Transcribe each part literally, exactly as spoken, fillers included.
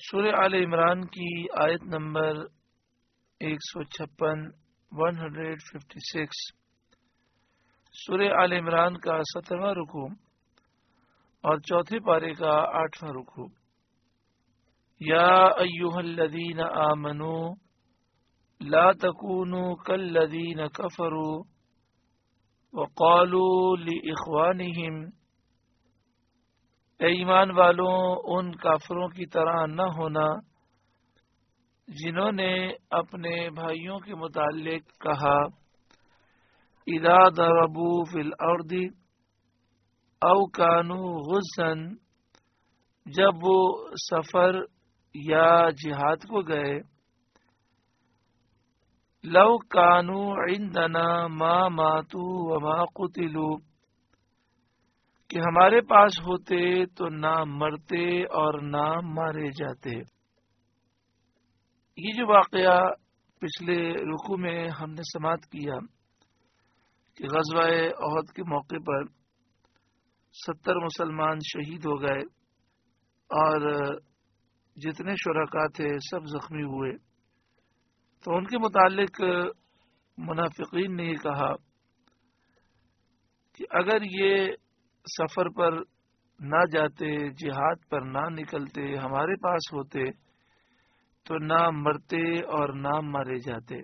سورہ آل عمران کی آیت نمبر ایک سو چھپن ون ہنڈریڈ ففٹی سکس سورہ آل عمران کا سترواں رکوع اور چوتھے پارے کا آٹھواں رکوع. یا ایھا الذین آمنوا لا تکونوا کالذین کفروا وقالوا لاخوانہم، اے ایمان والوں ان کافروں کی طرح نہ ہونا جنہوں نے اپنے بھائیوں کے متعلق کہا اذا ضربوا فی الارض او کانوا غزا، جب وہ سفر یا جہاد کو گئے، لو کانوا عندنا ما ماتوا وما قتلوا، کہ ہمارے پاس ہوتے تو نہ مرتے اور نہ مارے جاتے. یہ جو واقعہ پچھلے رکوع میں ہم نے سماعت کیا کہ غزوہ احد کے موقع پر ستر مسلمان شہید ہو گئے اور جتنے شرکاء تھے سب زخمی ہوئے، تو ان کے متعلق منافقین نے یہ کہا کہ اگر یہ سفر پر نہ جاتے، جہاد پر نہ نکلتے، ہمارے پاس ہوتے تو نہ مرتے اور نہ مارے جاتے.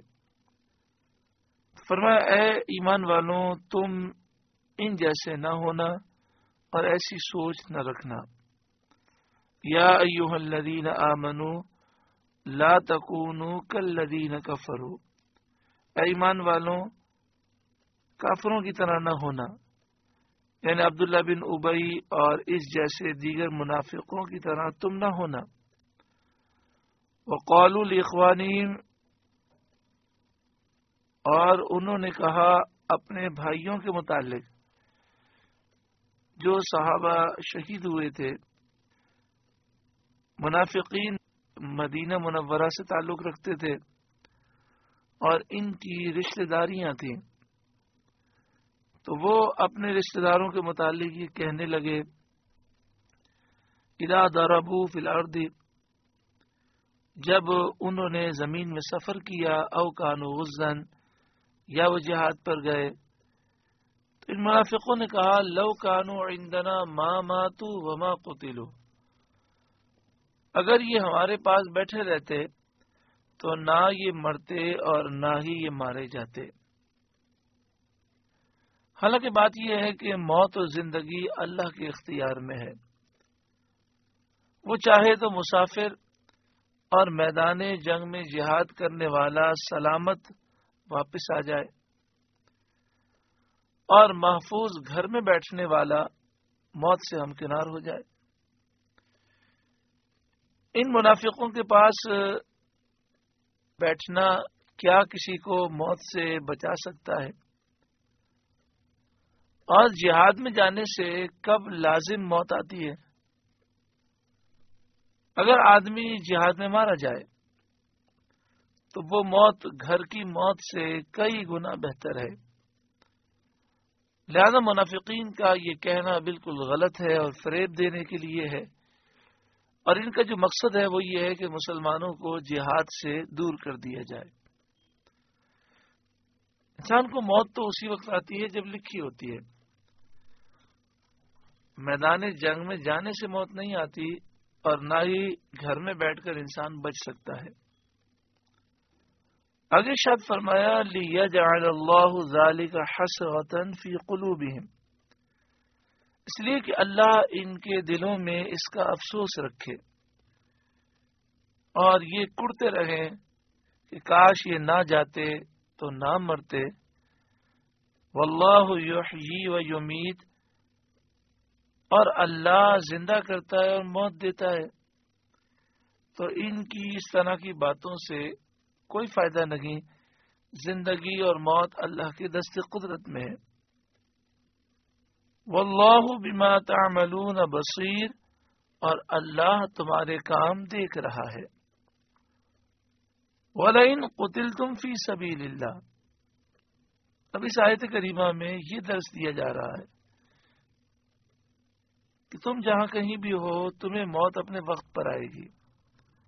فرمایا اے ایمان والوں تم ان جیسے نہ ہونا اور ایسی سوچ نہ رکھنا. یا ایھا الذین آمنوا لا تکونوا کالذین کفروا، اے ایمان والوں کافروں کی طرح نہ ہونا، یعنی عبداللہ بن ابی اور اس جیسے دیگر منافقوں کی طرح تم نہ ہونا. وقالوا لاخوانہم، اور انہوں نے کہا اپنے بھائیوں کے متعلق جو صحابہ شہید ہوئے تھے. منافقین مدینہ منورہ سے تعلق رکھتے تھے اور ان کی رشتہ داریاں تھیں، تو وہ اپنے رشتہ داروں کے متعلق یہ کہنے لگے اذا ضربوا فی الارض، جب انہوں نے زمین میں سفر کیا، او کانوا غزا، یا وہ جہاد پر گئے. تو ان منافقوں نے کہا لو کانوا عندنا ما ماتوا وما قتلوا، اگر یہ ہمارے پاس بیٹھے رہتے تو نہ یہ مرتے اور نہ ہی یہ مارے جاتے. حالانکہ بات یہ ہے کہ موت و زندگی اللہ کے اختیار میں ہے. وہ چاہے تو مسافر اور میدان جنگ میں جہاد کرنے والا سلامت واپس آ جائے، اور محفوظ گھر میں بیٹھنے والا موت سے ہمکنار ہو جائے. ان منافقوں کے پاس بیٹھنا کیا کسی کو موت سے بچا سکتا ہے؟ اور جہاد میں جانے سے کب لازم موت آتی ہے؟ اگر آدمی جہاد میں مارا جائے تو وہ موت گھر کی موت سے کئی گنا بہتر ہے. لہذا منافقین کا یہ کہنا بالکل غلط ہے اور فریب دینے کے لیے ہے، اور ان کا جو مقصد ہے وہ یہ ہے کہ مسلمانوں کو جہاد سے دور کر دیا جائے. انسان کو موت تو اسی وقت آتی ہے جب لکھی ہوتی ہے. میدان جنگ میں جانے سے موت نہیں آتی، اور نہ ہی گھر میں بیٹھ کر انسان بچ سکتا ہے. آگے ارشاد فرمایا لِيَجْعَلَ اللَّهُ ذَلِكَ حَسْرَةً فِي قُلُوبِهِمْ، اس لیے کہ اللہ ان کے دلوں میں اس کا افسوس رکھے اور یہ کڑتے رہیں کہ کاش یہ نہ جاتے تو نہ مرتے. واللہ یحیی و یمیت، اور اللہ زندہ کرتا ہے اور موت دیتا ہے. تو ان کی اس طرح کی باتوں سے کوئی فائدہ نہیں. زندگی اور موت اللہ کے دست قدرت میں ہے. واللہ بما تعملون بصیر، اور اللہ تمہارے کام دیکھ رہا ہے. وَلَئِن قُتِلْتُمْ فِي سَبِيلِ اللَّهِ، اب اس آیت کریمہ میں یہ درس دیا جا رہا ہے کہ تم جہاں کہیں بھی ہو تمہیں موت اپنے وقت پر آئے گی.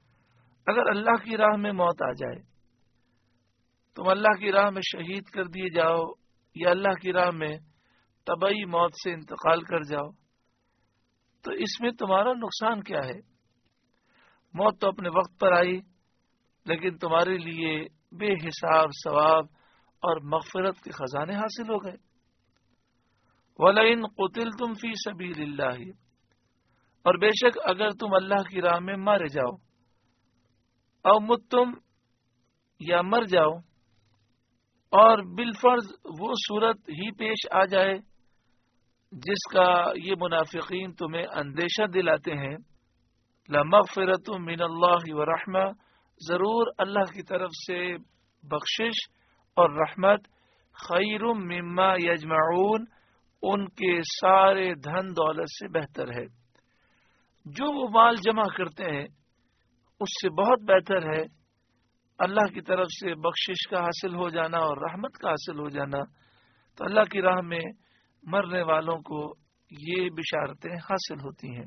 اگر اللہ کی راہ میں موت آ جائے، تم اللہ کی راہ میں شہید کر دیے جاؤ یا اللہ کی راہ میں طبعی موت سے انتقال کر جاؤ، تو اس میں تمہارا نقصان کیا ہے؟ موت تو اپنے وقت پر آئی، لیکن تمہارے لیے بے حساب ثواب اور مغفرت کے خزانے حاصل ہو گئے۔ وَلَئِن قُتِلْتُمْ فِي سَبِيلِ اللَّهِ، اور بے شک اگر تم اللہ کی راہ میں مارے جاؤ، او متم، یا مر جاؤ، اور بالفرض وہ صورت ہی پیش آ جائے جس کا یہ منافقین تمہیں اندیشہ دلاتے ہیں، لَمَغْفِرَةٌ مِّنَ اللَّهِ وَرَحْمَةٌ، ضرور اللہ کی طرف سے بخشش اور رحمت، خیر مما یجمعون، ان کے سارے دھن دولت سے بہتر ہے۔ جو وہ مال جمع کرتے ہیں اس سے بہت بہتر ہے اللہ کی طرف سے بخشش کا حاصل ہو جانا اور رحمت کا حاصل ہو جانا۔ تو اللہ کی راہ میں مرنے والوں کو یہ بشارتیں حاصل ہوتی ہیں۔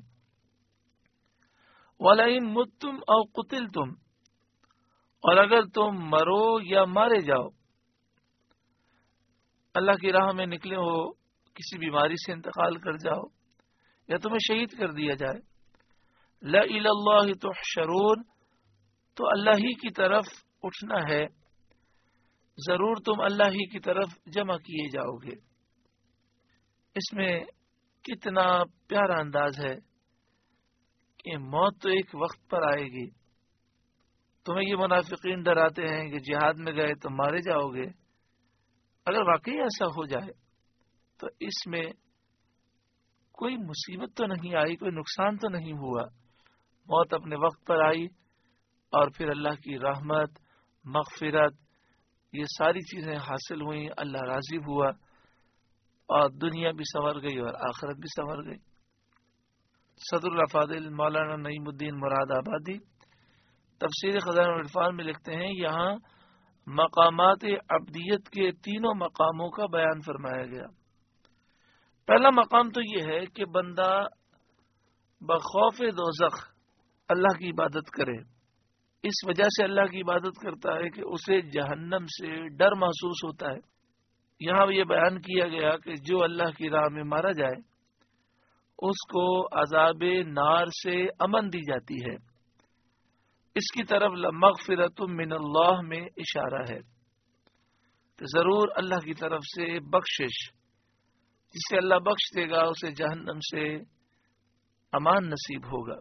وَلَئِن مُتُّمْ أَوْ قُتِلْتُمْ، اور اگر تم مرو یا مارے جاؤ، اللہ کی راہ میں نکلے ہو، کسی بیماری سے انتقال کر جاؤ یا تمہیں شہید کر دیا جائے، لَإِلَى اللَّهِ تُحْشَرُونَ، تو اللہ ہی کی طرف اٹھنا ہے، ضرور تم اللہ ہی کی طرف جمع کیے جاؤ گے۔ اس میں کتنا پیارا انداز ہے کہ موت تو ایک وقت پر آئے گی۔ تمہیں یہ منافقین ڈراتے ہیں کہ جہاد میں گئے تو مارے جاؤ گے۔ اگر واقعی ایسا ہو جائے تو اس میں کوئی مصیبت تو نہیں آئی، کوئی نقصان تو نہیں ہوا۔ موت اپنے وقت پر آئی اور پھر اللہ کی رحمت، مغفرت، یہ ساری چیزیں حاصل ہوئیں، اللہ راضی ہوا اور دنیا بھی سنور گئی اور آخرت بھی سنور گئی۔ صدر الافاضل مولانا نعیم الدین مراد آبادی تفسیر خزانہ العرفان میں لکھتے ہیں، یہاں مقامات عبدیت کے تینوں مقاموں کا بیان فرمایا گیا۔ پہلا مقام تو یہ ہے کہ بندہ بخوف دوزخ اللہ کی عبادت کرے۔ اس وجہ سے اللہ کی عبادت کرتا ہے کہ اسے جہنم سے ڈر محسوس ہوتا ہے۔ یہاں یہ بیان کیا گیا کہ جو اللہ کی راہ میں مارا جائے اس کو عذاب نار سے امن دی جاتی ہے۔ اس کی طرف لمغفرۃ من اللہ میں اشارہ ہے کہ ضرور اللہ کی طرف سے بخشش، جسے اللہ بخش دے گا اسے جہنم سے امان نصیب ہوگا۔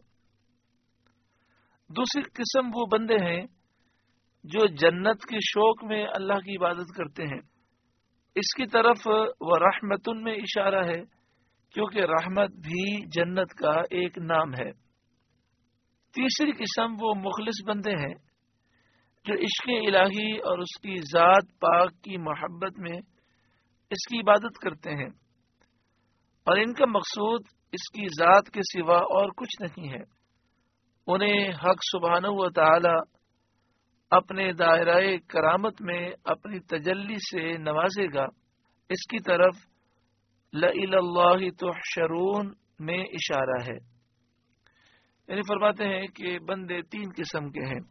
دوسری قسم وہ بندے ہیں جو جنت کے شوق میں اللہ کی عبادت کرتے ہیں۔ اس کی طرف وہ رحمتن میں اشارہ ہے، کیونکہ رحمت بھی جنت کا ایک نام ہے۔ تیسری قسم وہ مخلص بندے ہیں جو عشق الہی اور اس کی ذات پاک کی محبت میں اس کی عبادت کرتے ہیں، اور ان کا مقصود اس کی ذات کے سوا اور کچھ نہیں ہے۔ انہیں حق سبحانہ و تعالی اپنے دائرہ کرامت میں اپنی تجلی سے نوازے گا۔ اس کی طرف لَإِلَى اللَّهِ تُحْشَرُونَ میں اشارہ ہے، یعنی فرماتے ہیں کہ بندے تین قسم کے ہیں۔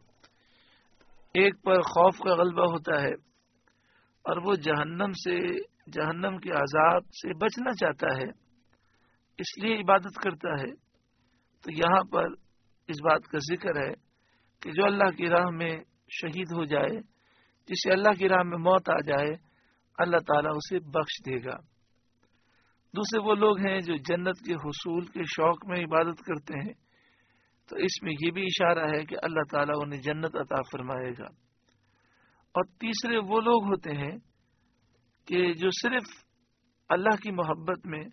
ایک پر خوف کا غلبہ ہوتا ہے اور وہ جہنم سے، جہنم کے عذاب سے بچنا چاہتا ہے، اس لیے عبادت کرتا ہے۔ تو یہاں پر اس بات کا ذکر ہے کہ جو اللہ کی راہ میں شہید ہو جائے، جسے اللہ کی راہ میں موت آ جائے، اللہ تعالیٰ اسے بخش دے گا۔ دوسرے وہ لوگ ہیں جو جنت کے حصول کے شوق میں عبادت کرتے ہیں، تو اس میں یہ بھی اشارہ ہے کہ اللہ تعالیٰ انہیں جنت عطا فرمائے گا۔ اور تیسرے وہ لوگ ہوتے ہیں کہ جو صرف اللہ کی محبت میں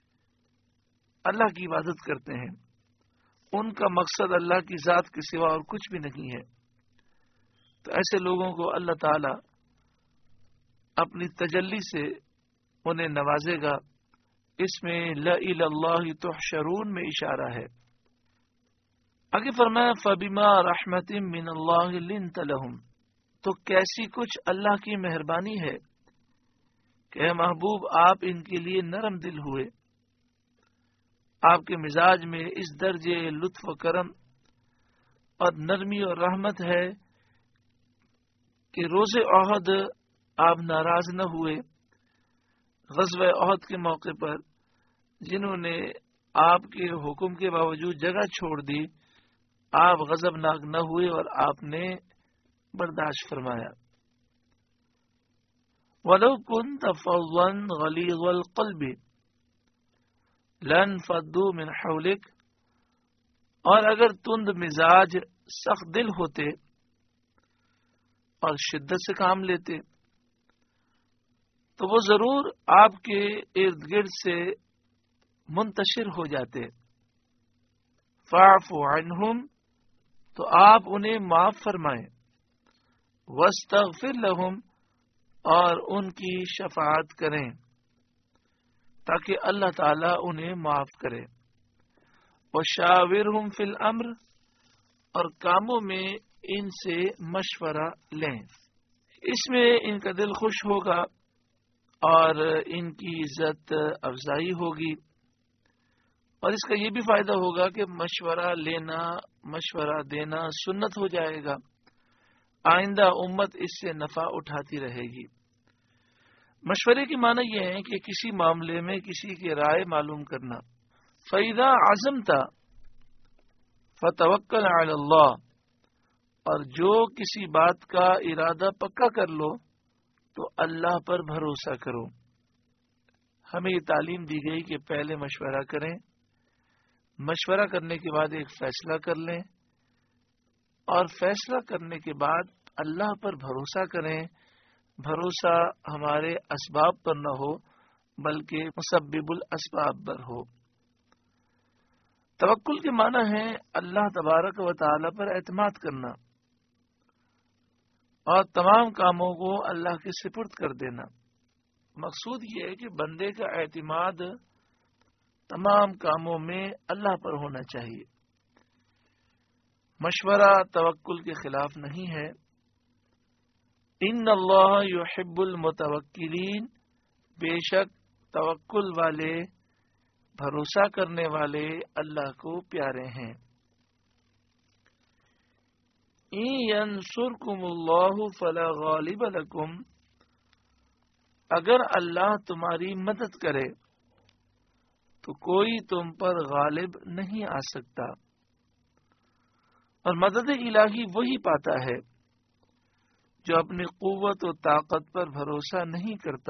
اللہ کی عبادت کرتے ہیں، ان کا مقصد اللہ کی ذات کے سوا اور کچھ بھی نہیں ہے۔ تو ایسے لوگوں کو اللہ تعالی اپنی تجلی سے انہیں نوازے گا۔ اس میں لَإِلَى اللَّهِ تُحْشَرُونَ میں اشارہ ہے۔ آگے فرمایا فَبِمَا رَحْمَةٍ مِّنَ اللَّهِ لِنْتَ لَهُمْ، تو کیسی کچھ اللہ کی مہربانی ہے کہ اے محبوب آپ ان کے لیے نرم دل ہوئے۔ آپ کے مزاج میں اس درجے لطف و کرم اور نرمی اور رحمت ہے کہ روز احد آپ ناراض نہ ہوئے۔ غزوہ احد کے موقع پر جنہوں نے آپ کے حکم کے باوجود جگہ چھوڑ دی، آپ غضبناک نہ ہوئے اور آپ نے برداشت فرمایا۔ وَلَوْ كُنْتَ فَظًّا غَلِيظَ الْقَلْبِ لَانفَضُّوا مِنْ حَوْلِكَ، اور اگر تند مزاج سخت دل ہوتے اور شدت سے کام لیتے تو وہ ضرور آپ کے ارد گرد سے منتشر ہو جاتے۔ فَاعْفُ عَنْهُمْ، تو آپ انہیں معاف فرمائیں۔ وَاسْتَغْفِرْ لَهُمْ، اور ان کی شفاعت کریں تاکہ اللہ تعالیٰ انہیں معاف کرے۔ وَشَاوِرْهُمْ فِي الْأَمْرِ، اور کاموں میں ان سے مشورہ لیں۔ اس میں ان کا دل خوش ہوگا اور ان کی عزت افزائی ہوگی، اور اس کا یہ بھی فائدہ ہوگا کہ مشورہ لینا، مشورہ دینا سنت ہو جائے گا۔ آئندہ امت اس سے نفع اٹھاتی رہے گی۔ مشورے کی معنی یہ ہے کہ کسی معاملے میں کسی کی رائے معلوم کرنا۔ فَإِذَا عَزَمْتَ فَتَوَكَّلْ عَلَى اللَّهِ، اور جو کسی بات کا ارادہ پکا کر لو تو اللہ پر بھروسہ کرو۔ ہمیں یہ تعلیم دی گئی کہ پہلے مشورہ کریں، مشورہ کرنے کے بعد ایک فیصلہ کر لیں، اور فیصلہ کرنے کے بعد اللہ پر بھروسہ کریں۔ بھروسہ ہمارے اسباب پر نہ ہو بلکہ مسبب الاسباب پر ہو۔ توکل کے معنی ہے اللہ تبارک و تعالی پر اعتماد کرنا اور تمام کاموں کو اللہ کے سپرد کر دینا۔ مقصود یہ ہے کہ بندے کا اعتماد تمام کاموں میں اللہ پر ہونا چاہیے۔ مشورہ توکل کے خلاف نہیں ہے۔ ان اللہ یحب المتوکلین، بے شک توکل والے، بھروسہ کرنے والے اللہ کو پیارے ہیں۔ ان ینصرکم اللہ فلا غالب لکم، اگر اللہ تمہاری مدد کرے تو کوئی تم پر غالب نہیں آ سکتا، اور مدد الہی وہی پاتا ہے جو اپنی قوت و طاقت پر بھروسہ نہیں کرتا،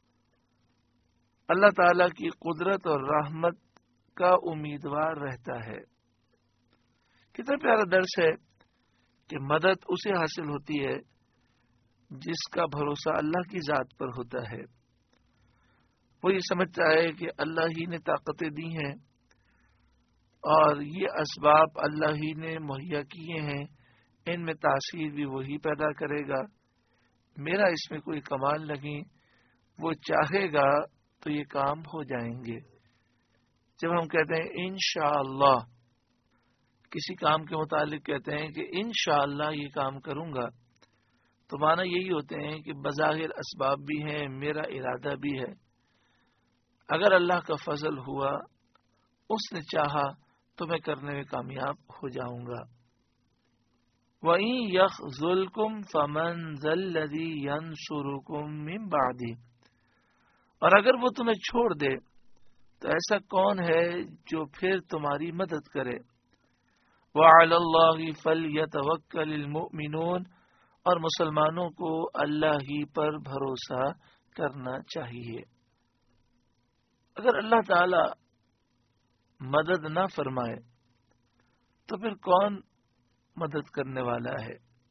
اللہ تعالی کی قدرت اور رحمت کا امیدوار رہتا ہے۔ کتنا پیارا درس ہے کہ مدد اسے حاصل ہوتی ہے جس کا بھروسہ اللہ کی ذات پر ہوتا ہے۔ وہ یہ سمجھتا ہے کہ اللہ ہی نے طاقتیں دی ہیں اور یہ اسباب اللہ ہی نے مہیا کیے ہیں، ان میں تاثیر بھی وہی پیدا کرے گا، میرا اس میں کوئی کمال نہیں، وہ چاہے گا تو یہ کام ہو جائیں گے۔ جب ہم کہتے ہیں انشاءاللہ، کسی کام کے متعلق کہتے ہیں کہ انشاءاللہ یہ کام کروں گا، تو معنی یہی ہوتے ہیں کہ بظاہر اسباب بھی ہیں، میرا ارادہ بھی ہے، اگر اللہ کا فضل ہوا، اس نے چاہا تو میں کرنے میں کامیاب ہو جاؤں گا۔ وَإِن يَخْذُلْكُمْ فَمَنْ ذَا الَّذِي يَنْصُرُكُمْ مِنْ بَعْدِهِ، اور اگر وہ تمہیں چھوڑ دے تو ایسا کون ہے جو پھر تمہاری مدد کرے۔ وَعَلَى اللَّهِ فَلْيَتَوَكَّلِ الْمُؤْمِنُونَ، اور مسلمانوں کو اللہ ہی پر بھروسہ کرنا چاہیے۔ اگر اللہ تعالی مدد نہ فرمائے تو پھر کون مدد کرنے والا ہے؟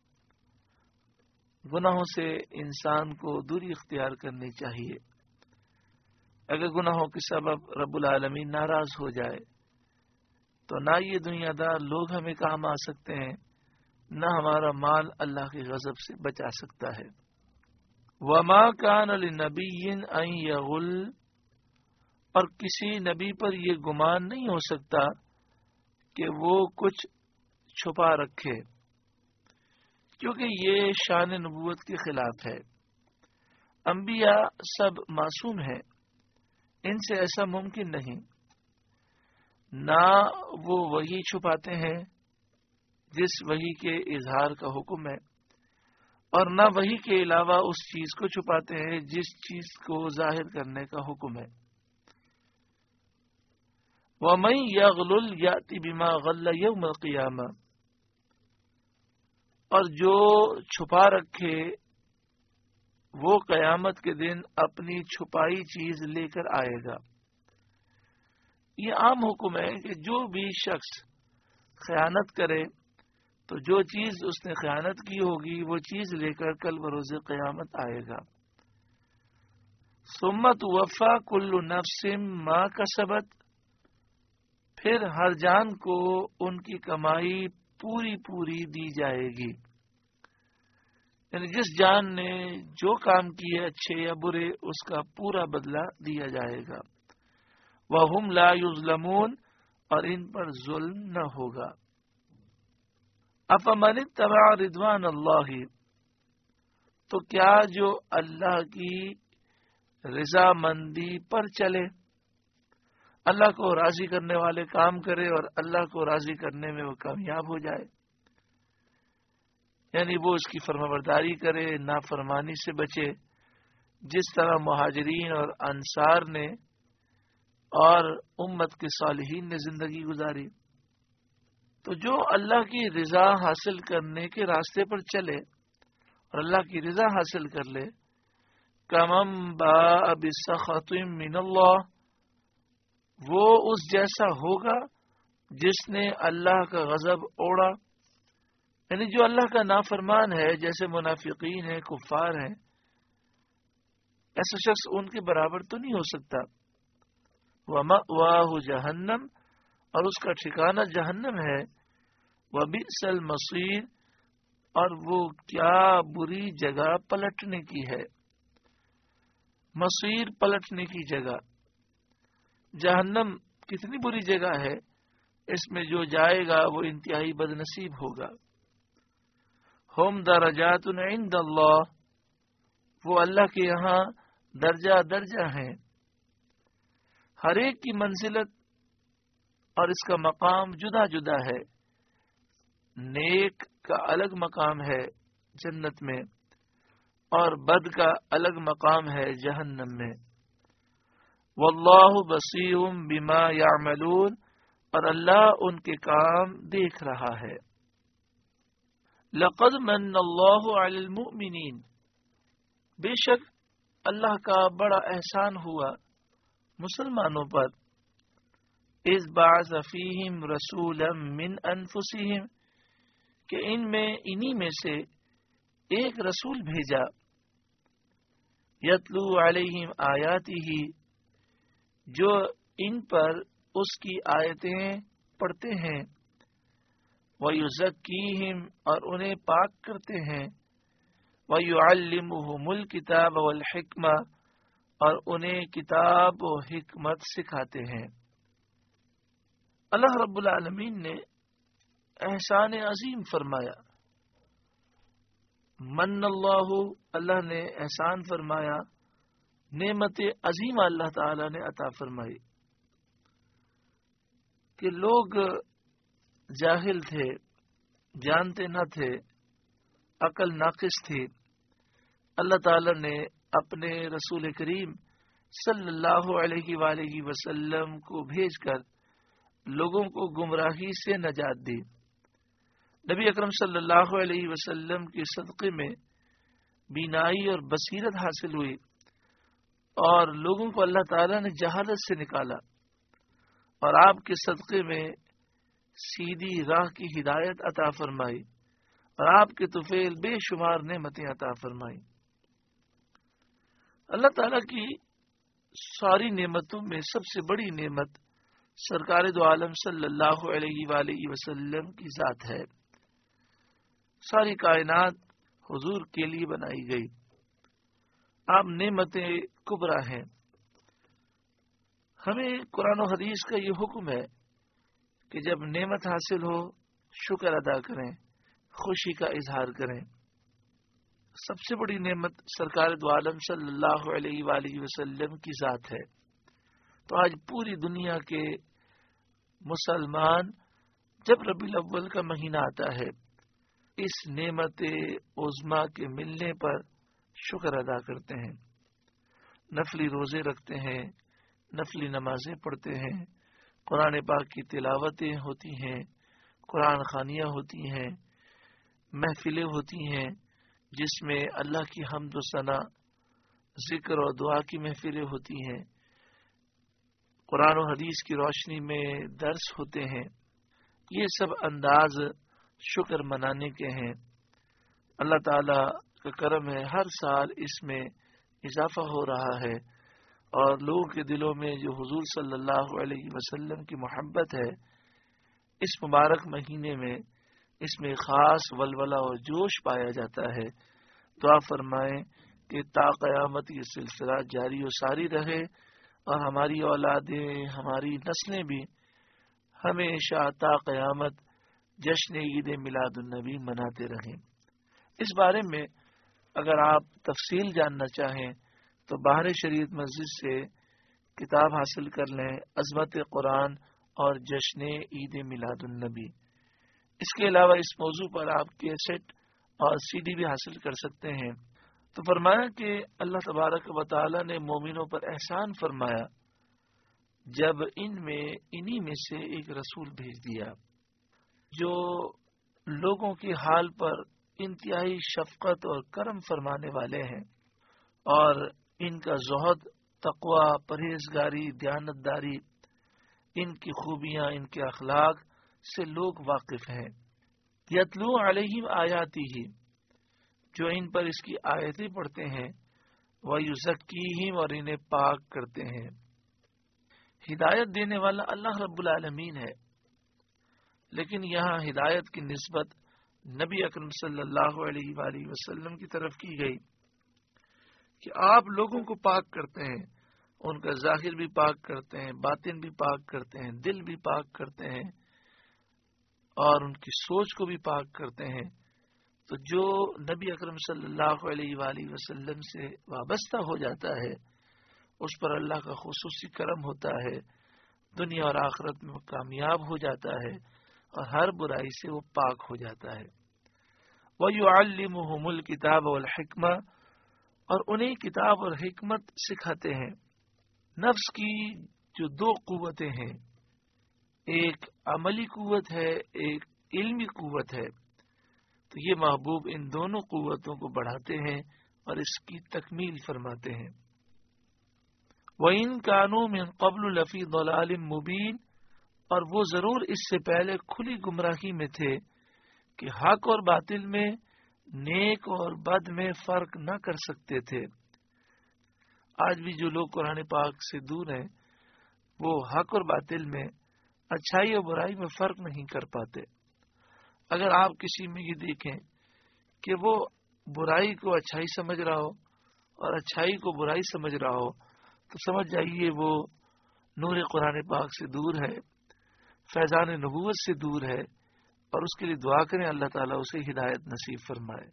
گناہوں سے انسان کو دوری اختیار کرنی چاہیے۔ اگر گناہوں کے سبب رب العالمین ناراض ہو جائے تو نہ یہ دنیا دار لوگ ہمیں کام آ سکتے ہیں، نہ ہمارا مال اللہ کے غضب سے بچا سکتا ہے۔ وَمَا كَانَ لِنَبِيٍّ أَن يَغُلَّ، اور کسی نبی پر یہ گمان نہیں ہو سکتا کہ وہ کچھ چھپا رکھے، کیونکہ یہ شان نبوت کے خلاف ہے۔ انبیاء سب معصوم ہیں، ان سے ایسا ممکن نہیں۔ نہ وہ وہی چھپاتے ہیں جس وحی کے اظہار کا حکم ہے، اور نہ وحی کے علاوہ اس چیز کو چھپاتے ہیں جس چیز کو ظاہر کرنے کا حکم ہے۔ وَمَن يَغْلُلْ يَأْتِ بِمَا غَلَّ يَوْمَ الْقِيَامَةِ، اور جو چھپا رکھے وہ قیامت کے دن اپنی چھپائی چیز لے کر آئے گا۔ یہ عام حکم ہے کہ جو بھی شخص خیانت کرے تو جو چیز اس نے خیانت کی ہوگی وہ چیز لے کر کل بروز قیامت آئے گا۔ ثم توفی کل نفس ما کسبت، پھر ہر جان کو ان کی کمائی پوری پوری دی جائے گی، یعنی جس جان نے جو کام کیے اچھے یا برے اس کا پورا بدلہ دیا جائے گا۔ وَهُمْ لَا يُظْلَمُونَ، اور ان پر ظلم نہ ہوگا۔ افمن اتبع رضوان اللہ، تو کیا جو اللہ کی رضا مندی پر چلے، اللہ کو راضی کرنے والے کام کرے اور اللہ کو راضی کرنے میں وہ کامیاب ہو جائے، یعنی وہ اس کی فرمانبرداری کرے، نافرمانی سے بچے، جس طرح مہاجرین اور انصار نے اور امت کے صالحین نے زندگی گزاری۔ تو جو اللہ کی رضا حاصل کرنے کے راستے پر چلے اور اللہ کی رضا حاصل کر لے، کمم باء بسخط من اللہ، وہ اس جیسا ہوگا جس نے اللہ کا غضب اوڑا، یعنی جو اللہ کا نافرمان ہے، جیسے منافقین ہیں، کفار ہیں، ایسا شخص ان کے برابر تو نہیں ہو سکتا۔ وَمَأْوَاهُ جہنم، اور اس کا ٹھکانہ جہنم ہے۔ وَبِئْسَ الْمَصِيرُ، اور وہ کیا بری جگہ پلٹنے کی ہے۔ مصیر پلٹنے کی جگہ، جہنم کتنی بری جگہ ہے، اس میں جو جائے گا وہ انتہائی بد نصیب ہوگا۔ ہم درجات عند اللہ، وہ اللہ کے یہاں درجہ درجہ ہیں، ہر ایک کی منزلت اور اس کا مقام جدا جدا ہے۔ نیک کا الگ مقام ہے جنت میں، اور بد کا الگ مقام ہے جہنم میں۔ واللہ بصیر بما یعملون، اور اللہ ان کے کام دیکھ رہا ہے۔ لقد من اللہ علی المؤمنین، بے شک اللہ کا بڑا احسان ہوا مسلمانوں پر، اذ بعث فیہم رسولا من انفسہم، کہ ان میں انہی میں سے ایک رسول بھیجا، یتلو علیہم آیاتہ، جو ان پر اس کی آیتیں پڑھتے ہیں، ویزکیہم، اور انہیں پاک کرتے ہیں، ویعلمہم الکتاب والحکمہ، اور انہیں کتاب و حکمت سکھاتے ہیں۔ اللہ رب العالمین نے احسان عظیم فرمایا۔ من اللہ، اللہ نے احسان فرمایا، نعمت عظیم اللہ تعالی نے عطا فرمائی، کہ لوگ جاہل تھے، جانتے نہ تھے، عقل ناقص تھی۔ اللہ تعالی نے اپنے رسول کریم صلی اللہ علیہ وآلہ وسلم کو بھیج کر لوگوں کو گمراہی سے نجات دی۔ نبی اکرم صلی اللہ علیہ وسلم کے صدقے میں بینائی اور بصیرت حاصل ہوئی، اور لوگوں کو اللہ تعالی نے جہالت سے نکالا، اور آپ کے صدقے میں سیدھی راہ کی ہدایت عطا فرمائی، اور آپ کے طفیل بے شمار نعمتیں عطا فرمائی۔ اللہ تعالیٰ کی ساری نعمتوں میں سب سے بڑی نعمت سرکار دو عالم صلی اللہ علیہ وآلہ وسلم کی ذات ہے۔ ساری کائنات حضور کے لیے بنائی گئی، آپ نعمتیں کبریٰ ہیں۔ ہمیں قرآن و حدیث کا یہ حکم ہے کہ جب نعمت حاصل ہو شکر ادا کریں، خوشی کا اظہار کریں۔ سب سے بڑی نعمت سرکار دو عالم صلی اللہ علیہ وآلہ وسلم کی ذات ہے۔ تو آج پوری دنیا کے مسلمان جب ربیع الاول کا مہینہ آتا ہے اس نعمت عظما کے ملنے پر شکر ادا کرتے ہیں، نفلی روزے رکھتے ہیں، نفلی نمازیں پڑھتے ہیں، قرآن پاک کی تلاوتیں ہوتی ہیں، قرآن خوانیاں ہوتی ہیں، محفلیں ہوتی ہیں جس میں اللہ کی حمد و ثنا، ذکر اور دعا کی محفلیں ہوتی ہیں، قرآن و حدیث کی روشنی میں درس ہوتے ہیں۔ یہ سب انداز شکر منانے کے ہیں۔ اللہ تعالی کا کرم ہے، ہر سال اس میں اضافہ ہو رہا ہے، اور لوگوں کے دلوں میں جو حضور صلی اللہ علیہ وسلم کی محبت ہے اس مبارک مہینے میں اس میں خاص ولولہ اور جوش پایا جاتا ہے۔ دعا فرمائیں کہ تا قیامت یہ سلسلہ جاری و ساری رہے اور ہماری اولادیں، ہماری نسلیں بھی ہمیشہ تا قیامت جشن عید میلاد النبی مناتے رہیں۔ اس بارے میں اگر آپ تفصیل جاننا چاہیں تو باہر شریعت مسجد سے کتاب حاصل کر لیں، عظمت قرآن اور جشن عید میلاد النبی۔ اس کے علاوہ اس موضوع پر آپ کیسٹ اور سی ڈی بھی حاصل کر سکتے ہیں۔ تو فرمایا کہ اللہ تبارک و تعالی نے مومنوں پر احسان فرمایا جب ان میں انہی میں سے ایک رسول بھیج دیا جو لوگوں کے حال پر انتہائی شفقت اور کرم فرمانے والے ہیں، اور ان کا زہد، تقوی، پرہیزگاری، دیانتداری، ان کی خوبیاں، ان کے اخلاق سے لوگ واقف ہیں۔ یتلو علیہم آیاتی ہی، جو ان پر اس کی آیتیں پڑھتے ہیں، ویزکیہم، اور انہیں پاک کرتے ہیں۔ ہدایت دینے والا اللہ رب العالمین ہے، لیکن یہاں ہدایت کی نسبت نبی اکرم صلی اللہ علیہ وآلہ وسلم کی طرف کی گئی کہ آپ لوگوں کو پاک کرتے ہیں، ان کا ظاہر بھی پاک کرتے ہیں، باطن بھی پاک کرتے ہیں، دل بھی پاک کرتے ہیں، اور ان کی سوچ کو بھی پاک کرتے ہیں۔ تو جو نبی اکرم صلی اللہ علیہ وآلہ وسلم سے وابستہ ہو جاتا ہے اس پر اللہ کا خصوصی کرم ہوتا ہے، دنیا اور آخرت میں وہ کامیاب ہو جاتا ہے اور ہر برائی سے وہ پاک ہو جاتا ہے۔ وَيُعَلِّمُهُمُ الْكِتَابَ وَالْحِكْمَةَ، اور انہیں کتاب اور حکمت سکھاتے ہیں۔ نفس کی جو دو قوتیں ہیں، ایک عملی قوت ہے، ایک علمی قوت ہے، تو یہ محبوب ان دونوں قوتوں کو بڑھاتے ہیں اور اس کی تکمیل فرماتے ہیں۔ وَإِن كَانُوا مِن قَبْلُ لَفِي ضَلَالٍ مُبِينٍ، اور وہ ضرور اس سے پہلے کھلی گمراہی میں تھے کہ حق اور باطل میں، نیک اور بد میں فرق نہ کر سکتے تھے۔ آج بھی جو لوگ قرآن پاک سے دور ہیں وہ حق اور باطل میں، اچھائی اور برائی میں فرق نہیں کر پاتے۔ اگر آپ کسی میں یہ دیکھیں کہ وہ برائی کو اچھائی سمجھ رہا ہو اور اچھائی کو برائی سمجھ رہا ہو تو سمجھ جائیے وہ نور قرآن پاک سے دور ہے، فیضان نبوت سے دور ہے، اور اس کے لیے دعا کریں اللہ تعالیٰ اسے ہدایت نصیب فرمائے۔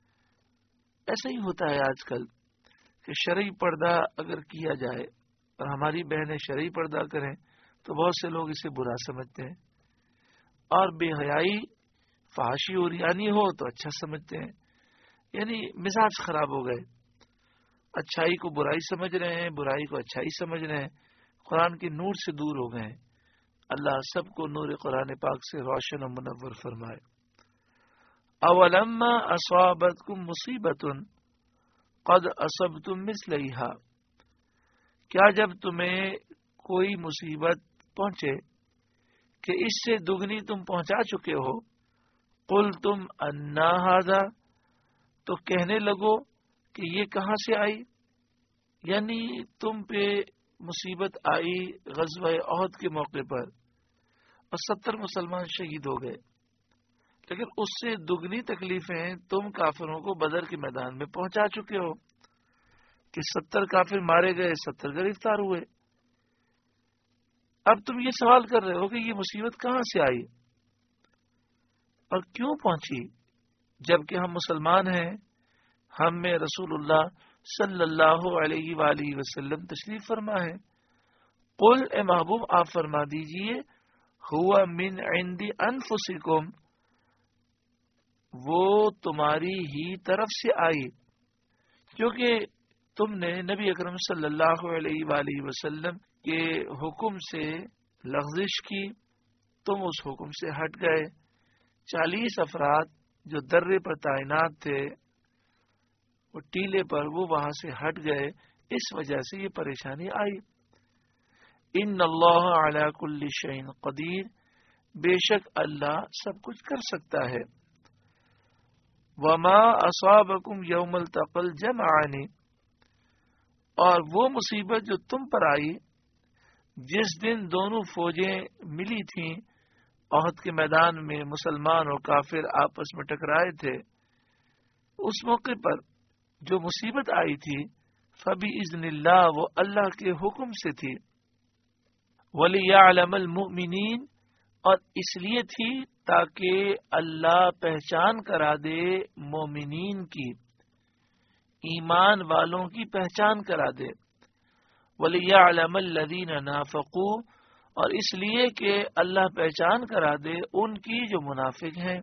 ایسا ہی ہوتا ہے آج کل کہ شرعی پردہ اگر کیا جائے اور ہماری بہنیں شرعی پردہ کریں تو بہت سے لوگ اسے برا سمجھتے ہیں، اور بے حیائی، فحاشی اور ریانی ہو تو اچھا سمجھتے ہیں۔ یعنی مزاج خراب ہو گئے، اچھائی کو برائی سمجھ رہے ہیں، برائی کو اچھائی سمجھ رہے ہیں، قرآن کے نور سے دور ہو گئے ہیں۔ اللہ سب کو نور قرآن پاک سے روشن و منور فرمائے۔ اولما اصابتکم مصیبت قد اصبتم مثلیہا، کیا جب تمہیں کوئی مصیبت پہنچے کہ اس سے دگنی تم پہنچا چکے ہو، قلتم انا ھذا، تو کہنے لگو کہ یہ کہاں سے آئی؟ یعنی تم پہ مصیبت آئی غزوہ احد کے موقع پر اور ستر مسلمان شہید ہو گئے، لیکن اس سے دگنی تکلیفیں تم کافروں کو بدر کے میدان میں پہنچا چکے ہو کہ ستر کافر مارے گئے، ستر گرفتار ہوئے۔ اب تم یہ سوال کر رہے ہو کہ یہ مصیبت کہاں سے آئی اور کیوں پہنچی، جبکہ ہم مسلمان ہیں، ہم میں رسول اللہ صلی اللہ علیہ وآلہ وسلم تشریف فرما ہے۔ قل، اے محبوب آپ فرما دیجئے، ہوا من عند انفسکم، وہ تمہاری ہی طرف سے آئی، کیونکہ تم نے نبی اکرم صلی اللہ علیہ وآلہ وسلم کے حکم سے لغزش کی، تم اس حکم سے ہٹ گئے۔ چالیس افراد جو درے پر تعینات تھے وہ ٹیلے پر، وہ وہاں سے ہٹ گئے، اس وجہ سے یہ پریشانی آئی۔ ان اللہ علی کل شیء قدیر، بے شک اللہ سب کچھ کر سکتا ہے۔ وما اصابکم یوم التقى الجمعان، اور وہ مصیبت جو تم پر آئی جس دن دونوں فوجیں ملی تھیں احد کے میدان میں، مسلمان اور کافر آپس میں ٹکرائے تھے، اس موقع پر جو مصیبت آئی تھی فبإذن اللہ، وہ اللہ کے حکم سے تھی۔ وَلِيَعْلَمَ الْمُؤْمِنِينَ، اور اس لیے تھی تاکہ اللہ پہچان کرا دے مومنین کی، ایمان والوں کی پہچان کرا دے۔ وَلِيَعْلَمَ الَّذِينَ نَافَقُوا، اور اس لیے کہ اللہ پہچان کرا دے ان کی جو منافق ہیں۔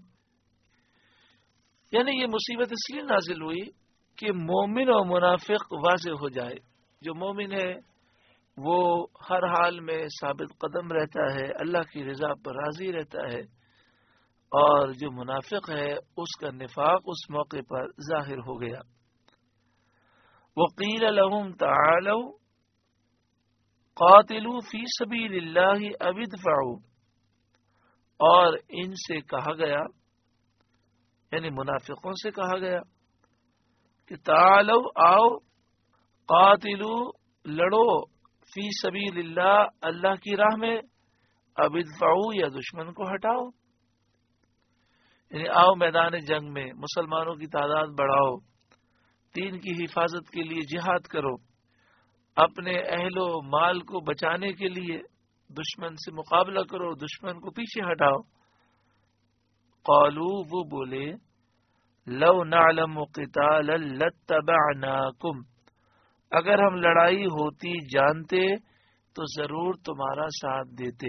یعنی یہ مصیبت اس لیے نازل ہوئی کہ مومن اور منافق واضح ہو جائے۔ جو مومن ہے وہ ہر حال میں ثابت قدم رہتا ہے، اللہ کی رضا پر راضی رہتا ہے، اور جو منافق ہے اس کا نفاق اس موقع پر ظاہر ہو گیا۔ وَقِيلَ لَهُمْ تَعَالَوْا قَاتِلُوا فِي سَبِيلِ اللَّهِ أَوِ ادْفَعُوا، اور ان سے کہا گیا، یعنی منافقوں سے کہا گیا کہ تعالو آؤ، قاتلو لڑو، فی سبیل اللہ اللہ کی راہ میں، اب ادفعو یا دشمن کو ہٹاؤ، یعنی آؤ میدان جنگ میں، مسلمانوں کی تعداد بڑھاؤ، دین کی حفاظت کے لیے جہاد کرو، اپنے اہل و مال کو بچانے کے لیے دشمن سے مقابلہ کرو، دشمن کو پیچھے ہٹاؤ۔ قالو، وہ بولے، لو نعلم قتالا لاتبعناکم، اگر ہم لڑائی ہوتی جانتے تو ضرور تمہارا ساتھ دیتے۔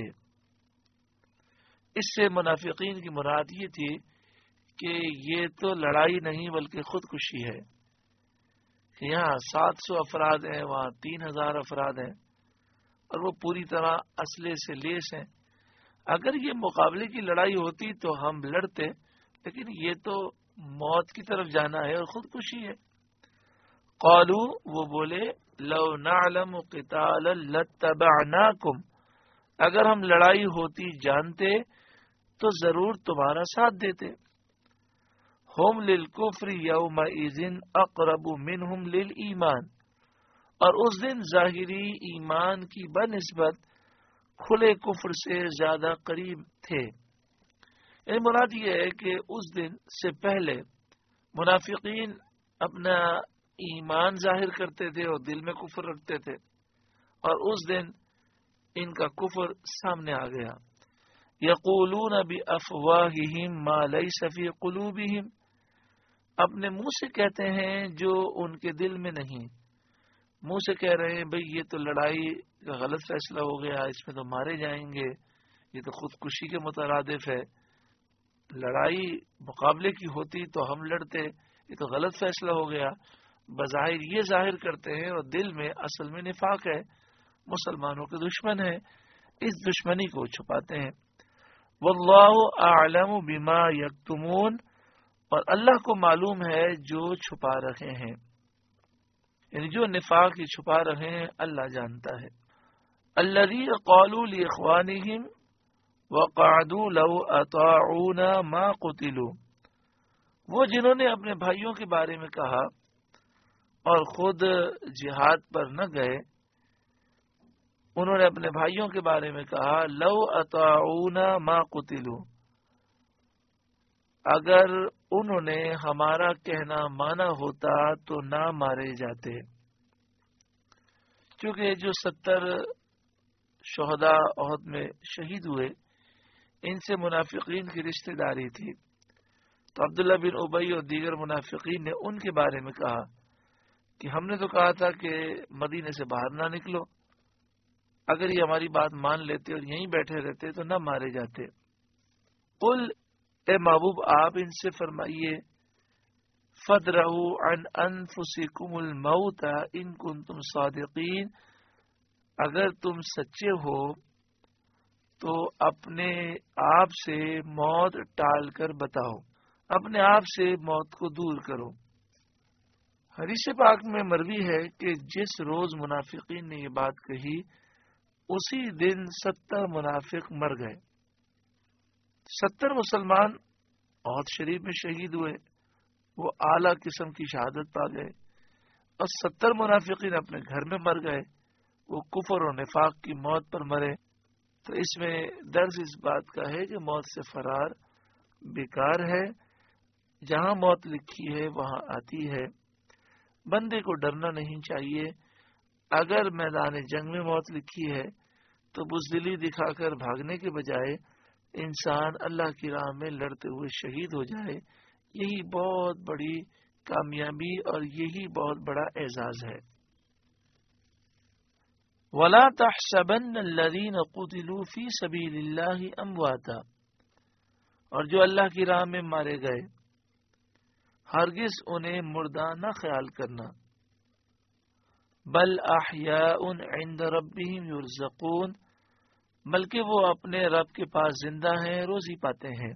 اس سے منافقین کی مراد یہ تھی کہ یہ تو لڑائی نہیں بلکہ خودکشی ہے، کہ یہاں سات سو افراد ہیں، وہاں تین ہزار افراد ہیں، اور وہ پوری طرح اسلحے سے لیس ہیں۔ اگر یہ مقابلے کی لڑائی ہوتی تو ہم لڑتے، لیکن یہ تو موت کی طرف جانا ہے اور خودکشی ہے۔ قالو، وہ بولے، لو نعلم قتالا لاتبعناکم، اگر ہم لڑائی ہوتی جانتے تو ضرور تمہارا ساتھ دیتے۔ ہم للکفر یومئذ اقرب منہم للایمان، اور اس دن ظاہری ایمان کی بنسبت کھلے کفر سے زیادہ قریب تھے۔ یعنی مراد یہ ہے کہ اس دن سے پہلے منافقین اپنا ایمان ظاہر کرتے تھے اور دل میں کفر رکھتے تھے، اور اس دن ان کا کفر سامنے آ گیا۔ یقولون بافواہہم ما لیس فی قلوبہم، اپنے منہ سے کہتے ہیں جو ان کے دل میں نہیں، منہ سے کہہ رہے ہیں بھئی یہ تو لڑائی کا غلط فیصلہ ہو گیا، اس میں تو مارے جائیں گے، یہ تو خودکشی کے مترادف ہے، لڑائی مقابلے کی ہوتی تو ہم لڑتے، یہ تو غلط فیصلہ ہو گیا۔ بظاہر یہ ظاہر کرتے ہیں اور دل میں اصل میں نفاق ہے، مسلمانوں کے دشمن ہیں، اس دشمنی کو چھپاتے ہیں۔ واللہ اعلم بما یکتمون، اور اللہ کو معلوم ہے جو چھپا رہے ہیں، یعنی جو نفاق یہ چھپا رہے ہیں اللہ جانتا ہے۔ الذین قالوا لاخوانہم وقعدوا لو اطاعونا ما قتلوا، وہ جنہوں نے اپنے بھائیوں کے بارے میں کہا اور خود جہاد پر نہ گئے، انہوں نے اپنے بھائیوں کے بارے میں کہا لو اطاعونا ما قتلوا، اگر انہوں نے ہمارا کہنا مانا ہوتا تو نہ مارے جاتے۔ چونکہ جو ستر شہداء احد میں شہید ہوئے ان سے منافقین کی رشتہ داری تھی، تو عبداللہ بن ابی اور دیگر منافقین نے ان کے بارے میں کہا کہ ہم نے تو کہا تھا کہ مدینے سے باہر نہ نکلو، اگر یہ ہماری بات مان لیتے اور یہیں بیٹھے رہتے تو نہ مارے جاتے۔ قل اے محبوب آپ ان سے فرمائیے فَادْرَؤُوا عَنْ أَنفُسِكُمُ الْمَوْتَ إِن كُنتُمْ صَادِقِينَ، اگر تم سچے ہو تو اپنے آپ سے موت ٹال کر بتاؤ، اپنے آپ سے موت کو دور کرو۔ حدیث پاک میں مروی ہے کہ جس روز منافقین نے یہ بات کہی اسی دن ستر منافق مر گئے، ستر مسلمان عہد شریف میں شہید ہوئے، وہ اعلیٰ قسم کی شہادت پا گئے، اور ستر منافقین اپنے گھر میں مر گئے، وہ کفر و نفاق کی موت پر مرے۔ تو اس میں درس اس بات کا ہے کہ موت سے فرار بیکار ہے، جہاں موت لکھی ہے وہاں آتی ہے، بندے کو ڈرنا نہیں چاہیے۔ اگر میدان جنگ میں موت لکھی ہے تو بزدلی دکھا کر بھاگنے کے بجائے انسان اللہ کی راہ میں لڑتے ہوئے شہید ہو جائے، یہی بہت بڑی کامیابی اور یہی بہت بڑا اعزاز ہے۔ وَلَا تَحْسَبَنَّ الَّذِينَ قُتِلُوا فِي سَبِيلِ اللَّهِ أَمْوَاتًا، اور جو اللہ کی راہ میں مارے گئے ہرگز انہیں مردہ نہ خیال کرنا، بل احیاء عند ربهم یرزقون، بلکہ وہ اپنے رب کے پاس زندہ ہیں، روزی پاتے ہیں۔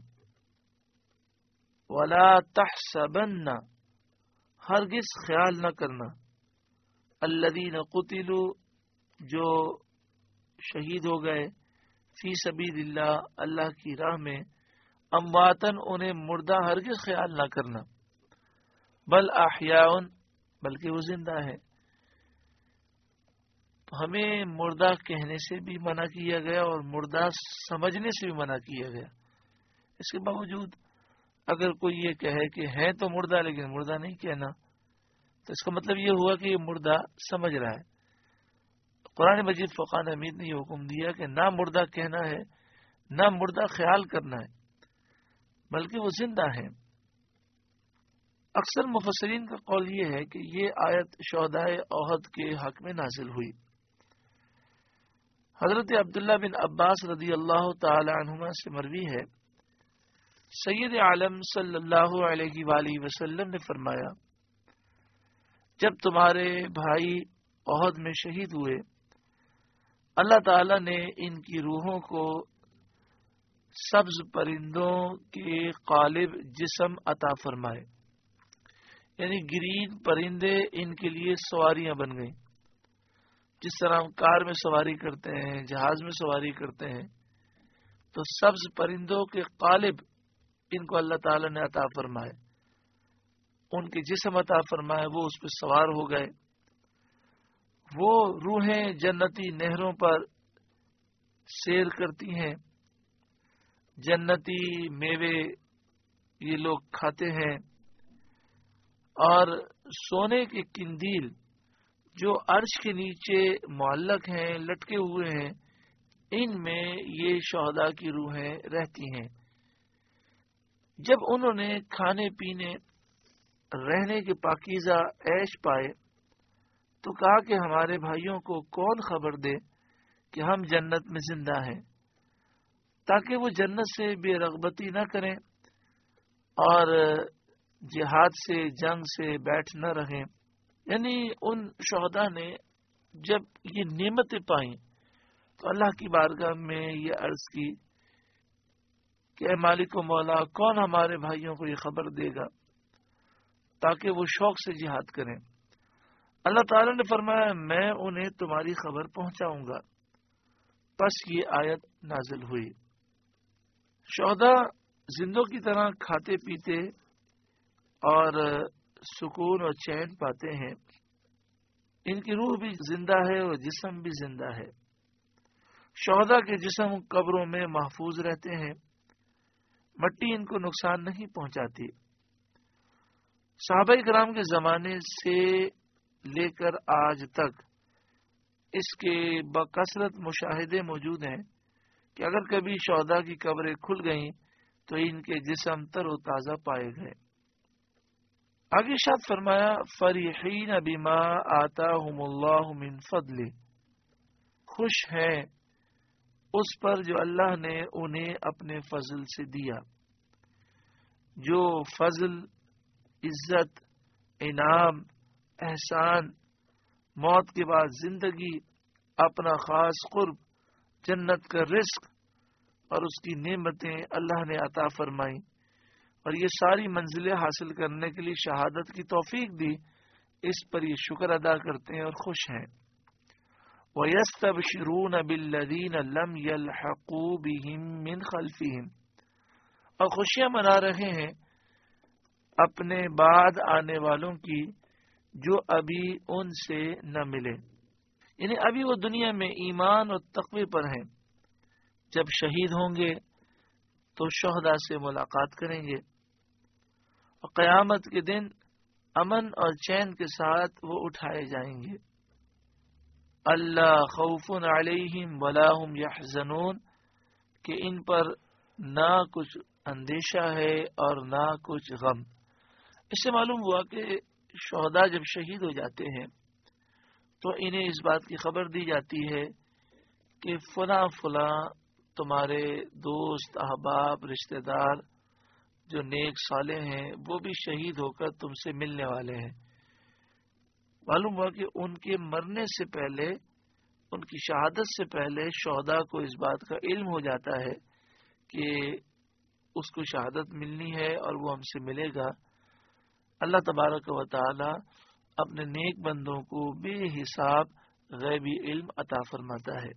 وَلَا تَحْسَبَنَّ، ہرگز خیال نہ کرنا، الذین قتلوا، جو شہید ہو گئے، فی سبیل اللہ، اللہ کی راہ میں، امواتن، انہیں مردہ ہرگز خیال نہ کرنا، بل احیاء، بلکہ وہ زندہ ہے۔ تو ہمیں مردہ کہنے سے بھی منع کیا گیا اور مردہ سمجھنے سے بھی منع کیا گیا۔ اس کے باوجود اگر کوئی یہ کہے کہ ہے تو مردہ لیکن مردہ نہیں کہنا، تو اس کا مطلب یہ ہوا کہ یہ مردہ سمجھ رہا ہے۔ قرآن مجید فقان حمید نے یہ حکم دیا کہ نہ مردہ کہنا ہے نہ مردہ خیال کرنا ہے، بلکہ وہ زندہ ہے۔ اکثر مفسرین کا قول یہ ہے کہ یہ آیت شہدائے احد کے حق میں نازل ہوئی۔ حضرت عبداللہ بن عباس رضی اللہ تعالی عنہما سے مروی ہے، سید عالم صلی اللہ علیہ وآلہ وسلم نے فرمایا، جب تمہارے بھائی احد میں شہید ہوئے، اللہ تعالی نے ان کی روحوں کو سبز پرندوں کے قالب جسم عطا فرمائے، یعنی گرین پرندے ان کے لیے سواریاں بن گئیں۔ جس طرح ہم کار میں سواری کرتے ہیں، جہاز میں سواری کرتے ہیں، تو سبز پرندوں کے قالب ان کو اللہ تعالی نے عطا فرمائے، ان کے جسم عطا فرمائے، وہ اس پہ سوار ہو گئے۔ وہ روحیں جنتی نہروں پر سیر کرتی ہیں، جنتی میوے یہ لوگ کھاتے ہیں، اور سونے کے قندیل جو عرش کے نیچے معلق ہیں، لٹکے ہوئے ہیں، ان میں یہ شہداء کی روحیں رہتی ہیں۔ جب انہوں نے کھانے پینے رہنے کے پاکیزہ عیش پائے تو کہا کہ ہمارے بھائیوں کو کون خبر دے کہ ہم جنت میں زندہ ہیں، تاکہ وہ جنت سے بے رغبتی نہ کریں اور جہاد سے، جنگ سے بیٹھ نہ رہیں۔ یعنی ان شہداء نے جب یہ نعمتیں پائیں تو اللہ کی بارگاہ میں یہ عرض کی کہ اے مالک و مولا، کون ہمارے بھائیوں کو یہ خبر دے گا تاکہ وہ شوق سے جہاد کریں۔ اللہ تعالی نے فرمایا، میں انہیں تمہاری خبر پہنچاؤں گا۔ پس یہ آیت نازل ہوئی۔ شہداء زندوں کی طرح کھاتے پیتے اور سکون اور چین پاتے ہیں، ان کی روح بھی زندہ ہے اور جسم بھی زندہ ہے۔ شہداء کے جسم قبروں میں محفوظ رہتے ہیں، مٹی ان کو نقصان نہیں پہنچاتی۔ صحابہ کرام کے زمانے سے لے کر آج تک اس کے بکثرت مشاہدے موجود ہیں کہ اگر کبھی شہداء کی قبریں کھل گئیں تو ان کے جسم تر و تازہ پائے گئے۔ آگے ارشاد فرمایا، فریحین بما آتاہم اللہ من فضلہ، خوش ہیں اس پر جو اللہ نے انہیں اپنے فضل سے دیا، جو فضل، عزت، انعام، احسان، موت کے بعد زندگی، اپنا خاص قرب، جنت کا رزق اور اس کی نعمتیں اللہ نے عطا فرمائیں، اور یہ ساری منزلیں حاصل کرنے کے لیے شہادت کی توفیق دی، اس پر یہ شکر ادا کرتے ہیں اور خوش ہیں۔ وَيَسْتَبْشِرُونَ بِالَّذِينَ لَمْ يَلْحَقُوا بِهِم مِّنْ خَلْفِهِمْ، اور خوشیاں منا رہے ہیں اپنے بعد آنے والوں کی جو ابھی ان سے نہ ملے، یعنی ابھی وہ دنیا میں ایمان اور تقوی پر ہیں، جب شہید ہوں گے تو شہداء سے ملاقات کریں گے اور قیامت کے دن امن اور چین کے ساتھ وہ اٹھائے جائیں گے۔ اللہ خوف علیہم ولا هم یحزنون، کہ ان پر نہ کچھ اندیشہ ہے اور نہ کچھ غم۔ اس سے معلوم ہوا کہ شہداء جب شہید ہو جاتے ہیں تو انہیں اس بات کی خبر دی جاتی ہے کہ فلاں فلاں تمہارے دوست، احباب، رشتہ دار جو نیک صالح ہیں وہ بھی شہید ہو کر تم سے ملنے والے ہیں۔ معلوم ہوا کہ ان کے مرنے سے پہلے، ان کی شہادت سے پہلے شہداء کو اس بات کا علم ہو جاتا ہے کہ اس کو شہادت ملنی ہے اور وہ ہم سے ملے گا۔ اللہ تبارک و تعالی اپنے نیک بندوں کو بے حساب غیبی علم عطا فرماتا ہے۔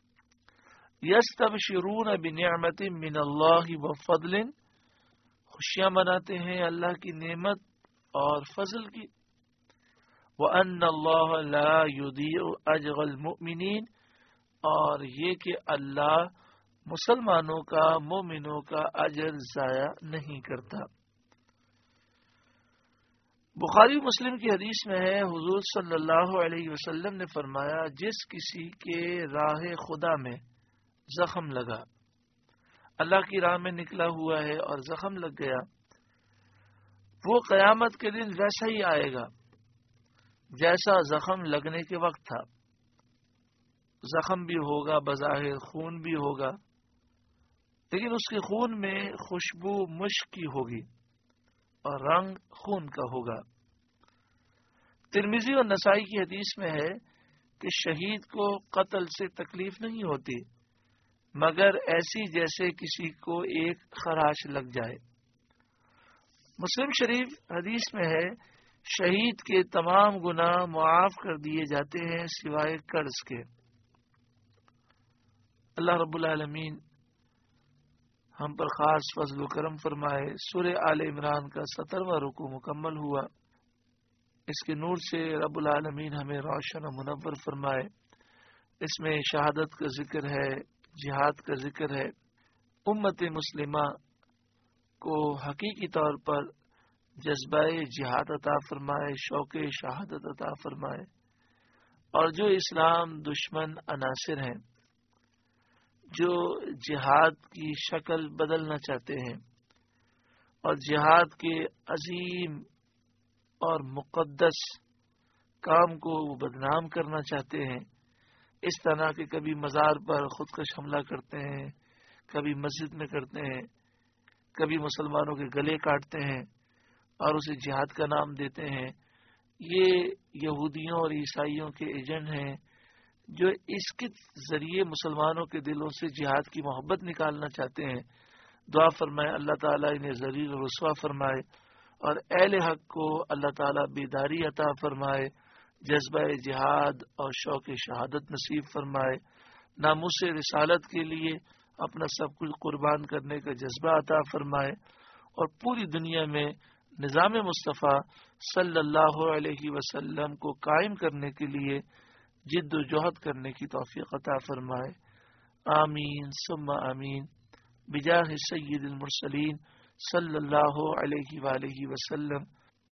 یستبشرون بنعمت من اللہ وفضل، خوشیاں مناتے ہیں اللہ کی نعمت اور فضل کی۔ وَأَنَّ اللَّهَ لَا يُضِيعُ أَجْرَ الْمُؤْمِنِينَ، اور یہ کہ اللہ مسلمانوں کا، مومنوں کا اجر ضائع نہیں کرتا۔ بخاری مسلم کی حدیث میں ہے، حضور صلی اللہ علیہ وسلم نے فرمایا، جس کسی کے راہ خدا میں زخم لگا، اللہ کی راہ میں نکلا ہوا ہے اور زخم لگ گیا، وہ قیامت کے دن ویسا ہی آئے گا جیسا زخم لگنے کے وقت تھا۔ زخم بھی ہوگا، بظاہر خون بھی ہوگا، لیکن اس کے خون میں خوشبو مشک کی ہوگی اور رنگ خون کا ہوگا۔ ترمذی اور نسائی کی حدیث میں ہے کہ شہید کو قتل سے تکلیف نہیں ہوتی مگر ایسی جیسے کسی کو ایک خراش لگ جائے۔ مسلم شریف حدیث میں ہے، شہید کے تمام گناہ معاف کر دیے جاتے ہیں سوائے قرض کے۔ اللہ رب العالمین ہم پر خاص فضل و کرم فرمائے۔ سورہ آل عمران کا سترواں رکوع مکمل ہوا، اس کے نور سے رب العالمین ہمیں روشن و منور فرمائے۔ اس میں شہادت کا ذکر ہے، جہاد کا ذکر ہے۔ امت مسلمہ کو حقیقی طور پر جذبہ جہاد عطا فرمائے، شوق شہادت عطا فرمائے، اور جو اسلام دشمن عناصر ہیں جو جہاد کی شکل بدلنا چاہتے ہیں اور جہاد کے عظیم اور مقدس کام کو وہ بدنام کرنا چاہتے ہیں، اس طرح کے کبھی مزار پر خودکش حملہ کرتے ہیں، کبھی مسجد میں کرتے ہیں، کبھی مسلمانوں کے گلے کاٹتے ہیں اور اسے جہاد کا نام دیتے ہیں، یہ یہودیوں اور عیسائیوں کے ایجنٹ ہیں جو اس کے ذریعے مسلمانوں کے دلوں سے جہاد کی محبت نکالنا چاہتے ہیں۔ دعا فرمائے اللہ تعالیٰ انہیں ذلیل و رسوا فرمائے اور اہل حق کو اللہ تعالیٰ بیداری عطا فرمائے، جذبہ جہاد اور شوق شہادت نصیب فرمائے، ناموس رسالت کے لیے اپنا سب کچھ قربان کرنے کا جذبہ عطا فرمائے، اور پوری دنیا میں نظام مصطفیٰ صلی اللہ علیہ وسلم کو قائم کرنے کے لیے جد و جہد کرنے کی توفیق عطا فرمائے۔ آمین ثم آمین بجاہ سید المرسلین صلی اللہ علیہ وآلہ وسلم۔